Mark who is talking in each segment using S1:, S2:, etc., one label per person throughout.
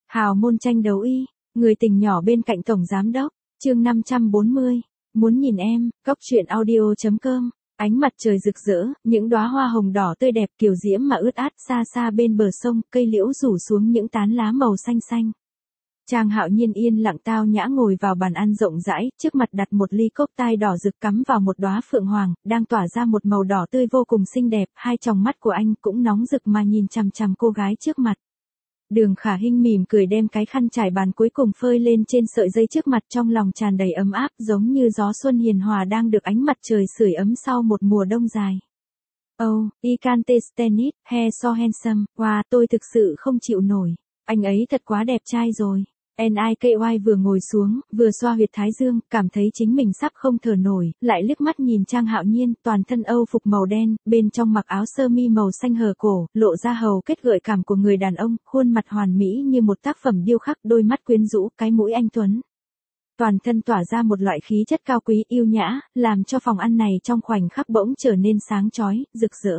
S1: Hào môn tranh đấu y, người tình nhỏ bên cạnh tổng giám đốc, chương 540, muốn nhìn em, cóc truyện audio.com. Ánh mặt trời rực rỡ, những đóa hoa hồng đỏ tươi đẹp kiều diễm mà ướt át xa xa bên bờ sông, cây liễu rủ xuống những tán lá màu xanh xanh. Trang Hạo Nhiên yên lặng tao nhã ngồi vào bàn ăn rộng rãi, trước mặt đặt một ly cốc tai đỏ rực cắm vào một đóa phượng hoàng, đang tỏa ra một màu đỏ tươi vô cùng xinh đẹp, hai tròng mắt của anh cũng nóng rực mà nhìn chằm chằm cô gái trước mặt. Đường Khả Hinh mỉm cười đem cái khăn trải bàn cuối cùng phơi lên trên sợi dây trước mặt, trong lòng tràn đầy ấm áp giống như gió xuân hiền hòa đang được ánh mặt trời sưởi ấm sau một mùa đông dài. Oh, I can't stand it, he's so handsome, wow, tôi thực sự không chịu nổi, anh ấy thật quá đẹp trai rồi. Niky vừa ngồi xuống, vừa xoa huyệt thái dương, cảm thấy chính mình sắp không thở nổi, lại liếc mắt nhìn Trang Hạo Nhiên, toàn thân âu phục màu đen, bên trong mặc áo sơ mi màu xanh hở cổ, lộ ra hầu kết gợi cảm của người đàn ông, khuôn mặt hoàn mỹ như một tác phẩm điêu khắc, đôi mắt quyến rũ, cái mũi anh tuấn. Toàn thân tỏa ra một loại khí chất cao quý yêu nhã, làm cho phòng ăn này trong khoảnh khắc bỗng trở nên sáng chói, rực rỡ.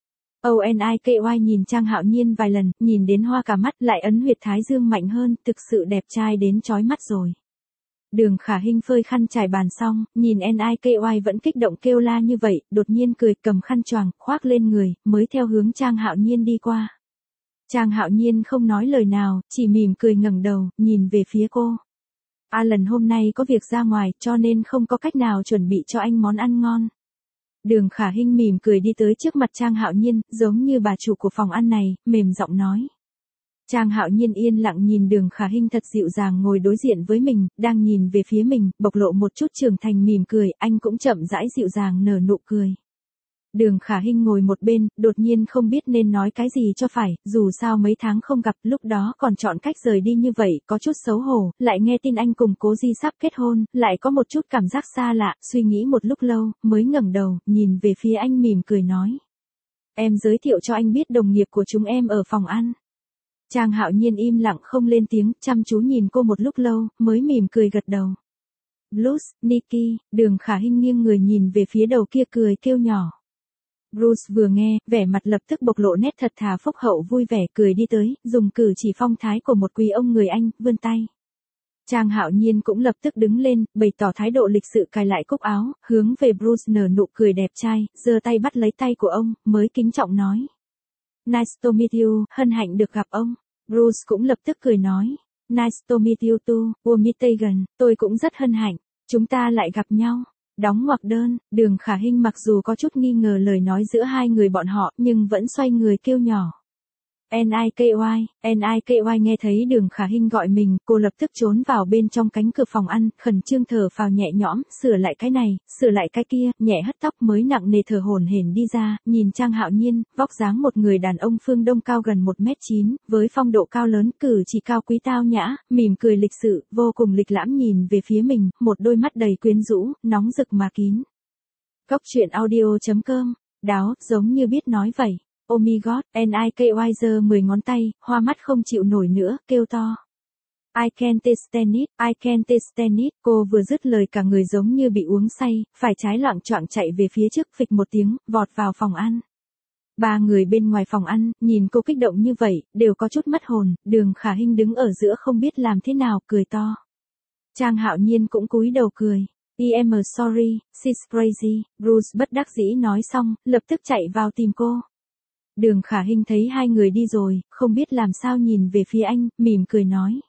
S1: Niky nhìn Trang Hạo Nhiên vài lần, nhìn đến hoa cả mắt, lại ấn huyệt thái dương mạnh hơn, thực sự đẹp trai đến chói mắt rồi. Đường Khả Hinh phơi khăn trải bàn xong, nhìn Niky vẫn kích động kêu la như vậy, đột nhiên cười, cầm khăn choàng khoác lên người, mới theo hướng Trang Hạo Nhiên đi qua. Trang Hạo Nhiên không nói lời nào, chỉ mỉm cười ngẩng đầu, nhìn về phía cô. Lần hôm nay có việc ra ngoài, cho nên không có cách nào chuẩn bị cho anh món ăn ngon. Đường Khả Hinh mỉm cười đi tới trước mặt Trang Hạo Nhiên, giống như bà chủ của phòng ăn này, mềm giọng nói. Trang Hạo Nhiên yên lặng nhìn Đường Khả Hinh thật dịu dàng ngồi đối diện với mình, đang nhìn về phía mình, bộc lộ một chút trưởng thành mỉm cười, anh cũng chậm rãi dịu dàng nở nụ cười. Đường Khả Hinh ngồi một bên, đột nhiên không biết nên nói cái gì cho phải, dù sao mấy tháng không gặp, lúc đó còn chọn cách rời đi như vậy, có chút xấu hổ, lại nghe tin anh cùng Cố Di sắp kết hôn, lại có một chút cảm giác xa lạ, suy nghĩ một lúc lâu, mới ngẩng đầu, nhìn về phía anh mỉm cười nói. Em giới thiệu cho anh biết đồng nghiệp của chúng em ở phòng ăn. Trang Hạo Nhiên im lặng không lên tiếng, chăm chú nhìn cô một lúc lâu, mới mỉm cười gật đầu. Blues, Nikki, Đường Khả Hinh nghiêng người nhìn về phía đầu kia cười kêu nhỏ. Bruce vừa nghe, vẻ mặt lập tức bộc lộ nét thật thà phúc hậu vui vẻ cười đi tới, dùng cử chỉ phong thái của một quý ông người Anh, vươn tay. Trang Hạo Nhiên cũng lập tức đứng lên, bày tỏ thái độ lịch sự cài lại cúc áo, hướng về Bruce nở nụ cười đẹp trai, giơ tay bắt lấy tay của ông, mới kính trọng nói. Nice to meet you, hân hạnh được gặp ông. Bruce cũng lập tức cười nói. Nice to meet you too, Omitagan, tôi cũng rất hân hạnh, chúng ta lại gặp nhau. Đóng ngoặc đơn, Đường Khả Hinh mặc dù có chút nghi ngờ lời nói giữa hai người bọn họ, nhưng vẫn xoay người kêu nhỏ. Niky nghe thấy Đường Khả Hinh gọi mình, cô lập tức trốn vào bên trong cánh cửa phòng ăn, khẩn trương thở phào nhẹ nhõm, sửa lại cái này, sửa lại cái kia, nhẹ hất tóc mới nặng nề thở hổn hển đi ra, nhìn Trang Hạo Nhiên, vóc dáng một người đàn ông phương Đông cao gần 1m9, với phong độ cao lớn, cử chỉ cao quý tao nhã, mỉm cười lịch sự, vô cùng lịch lãm nhìn về phía mình, một đôi mắt đầy quyến rũ, nóng rực mà kín. Cóc truyện audio.com, đáo, giống như biết nói vậy. Oh my god, Niky giơ 10 ngón tay, hoa mắt không chịu nổi nữa, kêu to. I can't stand it, I can't stand it, cô vừa dứt lời cả người giống như bị uống say, phải trái loạng choạng chạy về phía trước, phịch một tiếng, vọt vào phòng ăn. Ba người bên ngoài phòng ăn, nhìn cô kích động như vậy, đều có chút mất hồn, Đường Khả Hinh đứng ở giữa không biết làm thế nào, cười to. Trang Hạo Nhiên cũng cúi đầu cười. I'm sorry, she's crazy, Bruce bất đắc dĩ nói xong, lập tức chạy vào tìm cô. Đường Khả Hinh thấy hai người đi rồi, không biết làm sao nhìn về phía anh, mỉm cười nói.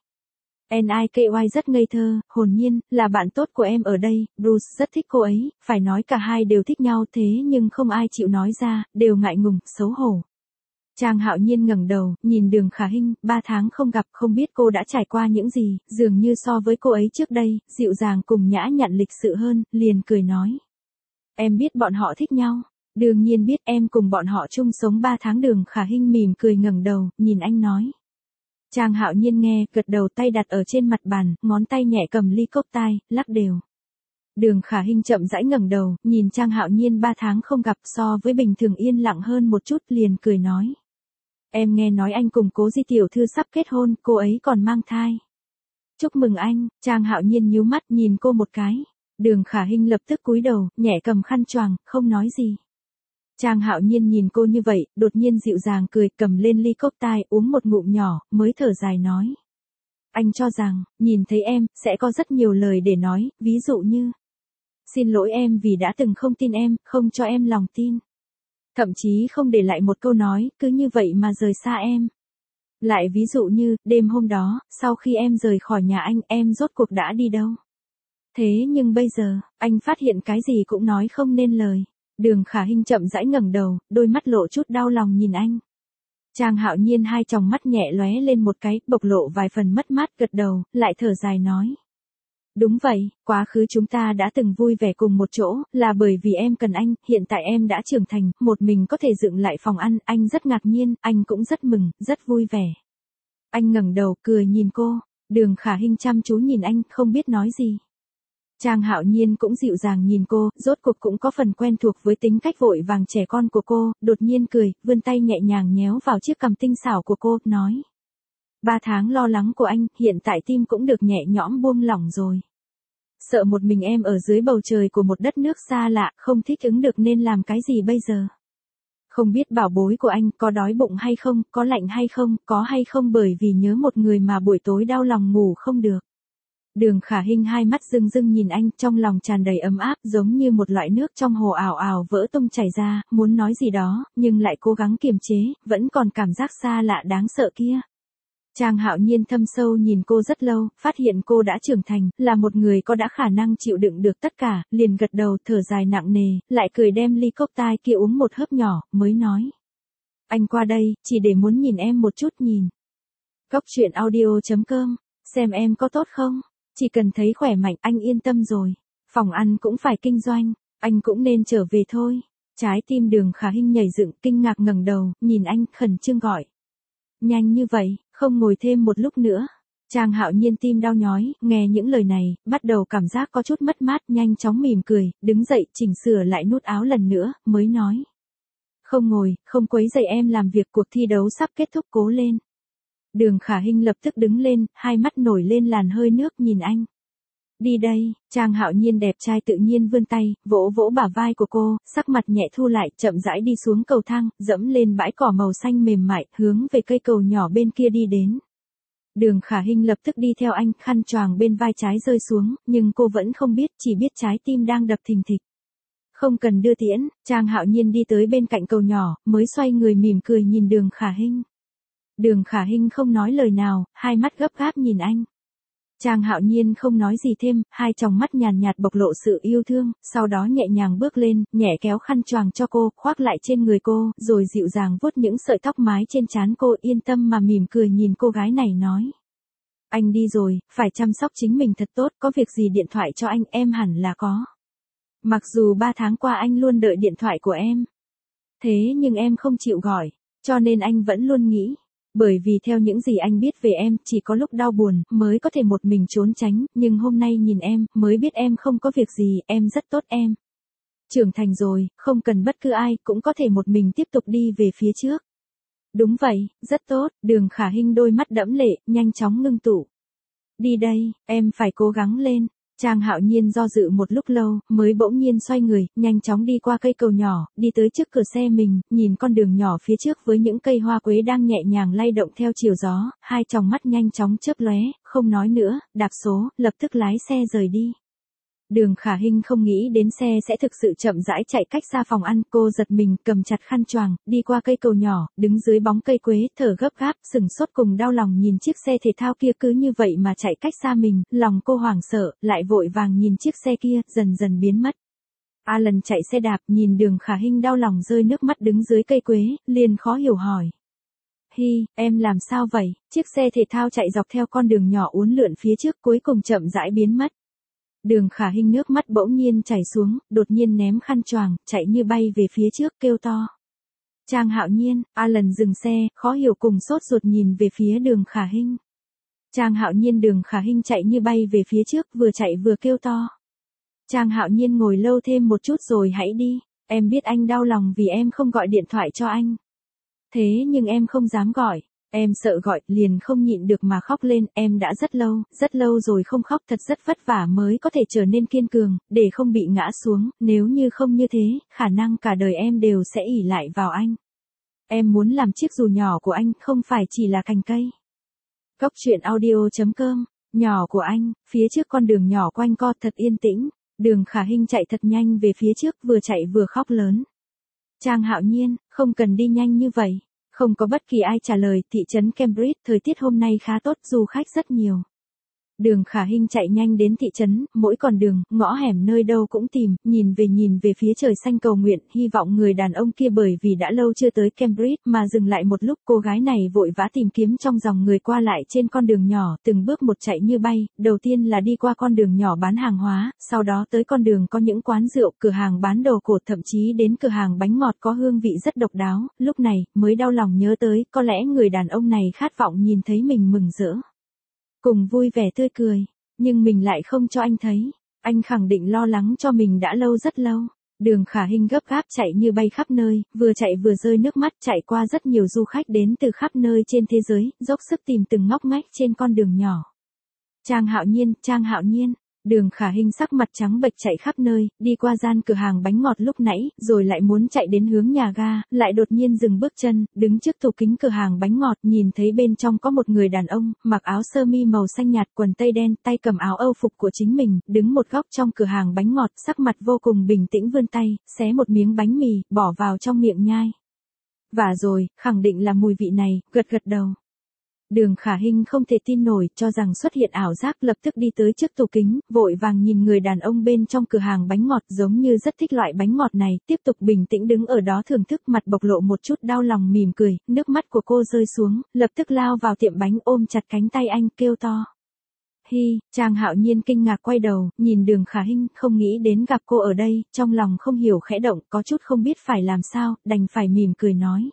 S1: Niky rất ngây thơ, hồn nhiên, là bạn tốt của em ở đây, Bruce rất thích cô ấy, phải nói cả hai đều thích nhau thế nhưng không ai chịu nói ra, đều ngại ngùng, xấu hổ. Trang Hạo Nhiên ngẩng đầu, nhìn Đường Khả Hinh, 3 tháng không gặp, không biết cô đã trải qua những gì, dường như so với cô ấy trước đây, dịu dàng cùng nhã nhặn lịch sự hơn, liền cười nói. Em biết bọn họ thích nhau. Đương nhiên biết, em cùng bọn họ chung sống 3 tháng. Đường Khả Hinh mỉm cười ngẩng đầu, nhìn anh nói. Trang Hạo Nhiên nghe, gật đầu, tay đặt ở trên mặt bàn, ngón tay nhẹ cầm ly cốc tai, lắc đều. Đường Khả Hinh chậm rãi ngẩng đầu, nhìn Trang Hạo Nhiên 3 tháng không gặp so với bình thường yên lặng hơn một chút, liền cười nói. Em nghe nói anh cùng Cố Di tiểu thư sắp kết hôn, cô ấy còn mang thai. Chúc mừng anh. Trang Hạo Nhiên nhíu mắt nhìn cô một cái. Đường Khả Hinh lập tức cúi đầu, nhẹ cầm khăn choàng, không nói gì. Trang Hạo Nhiên nhìn cô như vậy, đột nhiên dịu dàng cười, cầm lên ly cốc tai, uống một ngụm nhỏ, mới thở dài nói. Anh cho rằng, nhìn thấy em, sẽ có rất nhiều lời để nói, ví dụ như: xin lỗi em vì đã từng không tin em, không cho em lòng tin. Thậm chí không để lại một câu nói, cứ như vậy mà rời xa em. Lại ví dụ như, đêm hôm đó, sau khi em rời khỏi nhà anh, em rốt cuộc đã đi đâu? Thế nhưng bây giờ, anh phát hiện cái gì cũng nói không nên lời. Đường Khả Hinh chậm rãi ngẩng đầu, đôi mắt lộ chút đau lòng nhìn anh. Trang Hạo Nhiên hai tròng mắt nhẹ lóe lên một cái, bộc lộ vài phần mất mát, gật đầu, lại thở dài nói. Đúng vậy, quá khứ chúng ta đã từng vui vẻ cùng một chỗ, là bởi vì em cần anh, hiện tại em đã trưởng thành, một mình có thể dựng lại phòng ăn, anh rất ngạc nhiên, anh cũng rất mừng, rất vui vẻ. Anh ngẩng đầu, cười nhìn cô, Đường Khả Hinh chăm chú nhìn anh, không biết nói gì. Trang Hạo Nhiên cũng dịu dàng nhìn cô, rốt cuộc cũng có phần quen thuộc với tính cách vội vàng trẻ con của cô, đột nhiên cười, vươn tay nhẹ nhàng nhéo vào chiếc cằm tinh xảo của cô, nói. 3 tháng lo lắng của anh, hiện tại tim cũng được nhẹ nhõm buông lỏng rồi. Sợ một mình em ở dưới bầu trời của một đất nước xa lạ, không thích ứng được nên làm cái gì bây giờ? Không biết bảo bối của anh có đói bụng hay không, có lạnh hay không, có hay không bởi vì nhớ một người mà buổi tối đau lòng ngủ không được. Đường Khả Hinh hai mắt rưng rưng nhìn anh, trong lòng tràn đầy ấm áp, giống như một loại nước trong hồ ào ào vỡ tung chảy ra, muốn nói gì đó, nhưng lại cố gắng kiềm chế, vẫn còn cảm giác xa lạ đáng sợ kia. Trang Hạo Nhiên thâm sâu nhìn cô rất lâu, phát hiện cô đã trưởng thành, là một người có đã khả năng chịu đựng được tất cả, liền gật đầu thở dài nặng nề, lại cười đem ly cốc tai kia uống một hớp nhỏ, mới nói. Anh qua đây, chỉ để muốn nhìn em một chút nhìn. Cốc truyện audio.com, xem em có tốt không? Chỉ cần thấy khỏe mạnh anh yên tâm rồi. Phòng ăn cũng phải kinh doanh, anh cũng nên trở về thôi. Trái tim Đường Khả Hinh nhảy dựng, kinh ngạc ngẩng đầu, nhìn anh, khẩn trương gọi. Nhanh như vậy, không ngồi thêm một lúc nữa. Trang Hạo Nhiên tim đau nhói, nghe những lời này, bắt đầu cảm giác có chút mất mát, nhanh chóng mỉm cười, đứng dậy, chỉnh sửa lại nút áo lần nữa, mới nói. Không ngồi, không quấy rầy em làm việc, cuộc thi đấu sắp kết thúc, cố lên. Đường Khả Hinh lập tức đứng lên, hai mắt nổi lên làn hơi nước nhìn anh. Đi đây, Trang Hạo Nhiên đẹp trai tự nhiên vươn tay, vỗ vỗ bả vai của cô, sắc mặt nhẹ thu lại, chậm rãi đi xuống cầu thang, dẫm lên bãi cỏ màu xanh mềm mại, hướng về cây cầu nhỏ bên kia đi đến. Đường Khả Hinh lập tức đi theo anh, khăn choàng bên vai trái rơi xuống, nhưng cô vẫn không biết, chỉ biết trái tim đang đập thình thịch. Không cần đưa tiễn, Trang Hạo Nhiên đi tới bên cạnh cầu nhỏ, mới xoay người mỉm cười nhìn Đường Khả Hinh. Đường Khả Hinh không nói lời nào, hai mắt gấp gáp nhìn anh. Trang Hạo Nhiên không nói gì thêm, hai tròng mắt nhàn nhạt bộc lộ sự yêu thương, sau đó nhẹ nhàng bước lên, nhẹ kéo khăn choàng cho cô, khoác lại trên người cô, rồi dịu dàng vuốt những sợi tóc mái trên trán cô, yên tâm mà mỉm cười nhìn cô gái này nói. Anh đi rồi, phải chăm sóc chính mình thật tốt, có việc gì điện thoại cho anh, em hẳn là có. Mặc dù 3 tháng qua anh luôn đợi điện thoại của em. Thế nhưng em không chịu gọi, cho nên anh vẫn luôn nghĩ. Bởi vì theo những gì anh biết về em, chỉ có lúc đau buồn, mới có thể một mình trốn tránh, nhưng hôm nay nhìn em, mới biết em không có việc gì, em rất tốt em. Trưởng thành rồi, không cần bất cứ ai, cũng có thể một mình tiếp tục đi về phía trước. Đúng vậy, rất tốt, Đường Khả Hinh đôi mắt đẫm lệ, nhanh chóng ngưng tụ. Đi đây, em phải cố gắng lên. Trang Hạo Nhiên do dự một lúc lâu, mới bỗng nhiên xoay người, nhanh chóng đi qua cây cầu nhỏ, đi tới trước cửa xe mình, nhìn con đường nhỏ phía trước với những cây hoa quế đang nhẹ nhàng lay động theo chiều gió, hai tròng mắt nhanh chóng chớp lóe, không nói nữa, đạp số, lập tức lái xe rời đi. Đường Khả Hinh không nghĩ đến xe sẽ thực sự chậm rãi chạy cách xa phòng ăn, cô giật mình, cầm chặt khăn choàng, đi qua cây cầu nhỏ, đứng dưới bóng cây quế, thở gấp gáp, sừng sốt cùng đau lòng nhìn chiếc xe thể thao kia cứ như vậy mà chạy cách xa mình, lòng cô hoảng sợ, lại vội vàng nhìn chiếc xe kia, dần dần biến mất. Alan chạy xe đạp, nhìn Đường Khả Hinh đau lòng rơi nước mắt đứng dưới cây quế, liền khó hiểu hỏi. Hi, em làm sao vậy? Chiếc xe thể thao chạy dọc theo con đường nhỏ uốn lượn phía trước cuối cùng chậm rãi biến mất. Đường Khả Hinh nước mắt bỗng nhiên chảy xuống, đột nhiên ném khăn choàng, chạy như bay về phía trước, kêu to. Trang Hạo Nhiên, Alan dừng xe, khó hiểu cùng sốt ruột nhìn về phía Đường Khả Hinh. Trang Hạo Nhiên, Đường Khả Hinh chạy như bay về phía trước, vừa chạy vừa kêu to. Trang Hạo Nhiên, ngồi lâu thêm một chút rồi hãy đi, em biết anh đau lòng vì em không gọi điện thoại cho anh. Thế nhưng em không dám gọi. Em sợ gọi, liền không nhịn được mà khóc lên, em đã rất lâu rồi không khóc, thật rất vất vả mới có thể trở nên kiên cường, để không bị ngã xuống, nếu như không như thế, khả năng cả đời em đều sẽ ỷ lại vào anh. Em muốn làm chiếc dù nhỏ của anh, không phải chỉ là cành cây. Cóc truyện audio.com, nhỏ của anh, phía trước con đường nhỏ quanh co thật yên tĩnh, Đường Khả Hinh chạy thật nhanh về phía trước vừa chạy vừa khóc lớn. Trang Hạo Nhiên, không cần đi nhanh như vậy. Không có bất kỳ ai trả lời, thị trấn Cambridge, thời tiết hôm nay khá tốt, du khách rất nhiều. Đường Khả Hinh chạy nhanh đến thị trấn, mỗi con đường, ngõ hẻm nơi đâu cũng tìm, nhìn về phía trời xanh cầu nguyện, hy vọng người đàn ông kia bởi vì đã lâu chưa tới Cambridge mà dừng lại một lúc. Cô gái này vội vã tìm kiếm trong dòng người qua lại trên con đường nhỏ, từng bước một chạy như bay, đầu tiên là đi qua con đường nhỏ bán hàng hóa, sau đó tới con đường có những quán rượu, cửa hàng bán đồ cổ, thậm chí đến cửa hàng bánh ngọt có hương vị rất độc đáo, lúc này mới đau lòng nhớ tới, có lẽ người đàn ông này khát vọng nhìn thấy mình mừng rỡ. Cùng vui vẻ tươi cười, nhưng mình lại không cho anh thấy. Anh khẳng định lo lắng cho mình đã lâu rất lâu. Đường Khả Hinh gấp gáp chạy như bay khắp nơi, vừa chạy vừa rơi nước mắt, chạy qua rất nhiều du khách đến từ khắp nơi trên thế giới, dốc sức tìm từng ngóc ngách trên con đường nhỏ. Trang Hạo Nhiên. Đường Khả Hinh sắc mặt trắng bệch chạy khắp nơi, đi qua gian cửa hàng bánh ngọt lúc nãy, rồi lại muốn chạy đến hướng nhà ga, lại đột nhiên dừng bước chân, đứng trước tủ kính cửa hàng bánh ngọt, nhìn thấy bên trong có một người đàn ông, mặc áo sơ mi màu xanh nhạt, quần tây đen, tay cầm áo Âu phục của chính mình, đứng một góc trong cửa hàng bánh ngọt, sắc mặt vô cùng bình tĩnh vươn tay, xé một miếng bánh mì, bỏ vào trong miệng nhai. Và rồi, khẳng định là mùi vị này, gật đầu. Đường Khả Hinh không thể tin nổi, cho rằng xuất hiện ảo giác, lập tức đi tới trước tủ kính, vội vàng nhìn người đàn ông bên trong cửa hàng bánh ngọt, giống như rất thích loại bánh ngọt này, tiếp tục bình tĩnh đứng ở đó thưởng thức, mặt bộc lộ một chút đau lòng mỉm cười, nước mắt của cô rơi xuống, lập tức lao vào tiệm bánh ôm chặt cánh tay anh, kêu to. Hi, Trang Hạo Nhiên kinh ngạc quay đầu, nhìn Đường Khả Hinh, không nghĩ đến gặp cô ở đây, trong lòng không hiểu khẽ động, có chút không biết phải làm sao, đành phải mỉm cười nói.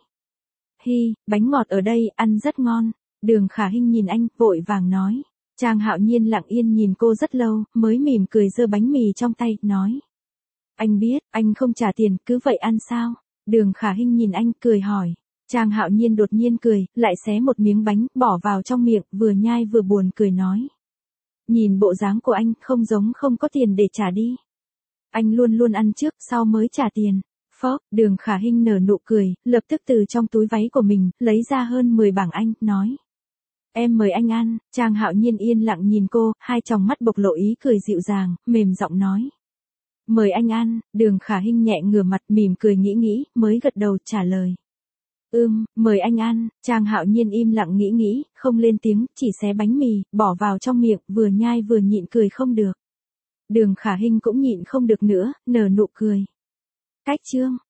S1: Hi, bánh ngọt ở đây, ăn rất ngon. Đường Khả Hinh nhìn anh, vội vàng nói. Trang Hạo Nhiên lặng yên nhìn cô rất lâu, mới mỉm cười giơ bánh mì trong tay, nói. Anh biết, anh không trả tiền, cứ vậy ăn sao? Đường Khả Hinh nhìn anh, cười hỏi. Trang Hạo Nhiên đột nhiên cười, lại xé một miếng bánh, bỏ vào trong miệng, vừa nhai vừa buồn cười nói. Nhìn bộ dáng của anh, không giống không có tiền để trả đi. Anh luôn luôn ăn trước, sau mới trả tiền. Phó, Đường Khả Hinh nở nụ cười, lập tức từ trong túi váy của mình, lấy ra hơn 10 bảng Anh, nói. Em mời anh ăn. Trang Hạo Nhiên yên lặng nhìn cô, hai tròng mắt bộc lộ ý cười dịu dàng, mềm giọng nói. Mời anh ăn. Đường Khả Hinh nhẹ ngửa mặt, mỉm cười nghĩ, mới gật đầu trả lời. Mời anh ăn. Trang Hạo Nhiên im lặng nghĩ, không lên tiếng, chỉ xé bánh mì, bỏ vào trong miệng, vừa nhai vừa nhịn cười không được. Đường Khả Hinh cũng nhịn không được nữa, nở nụ cười. Cách chương.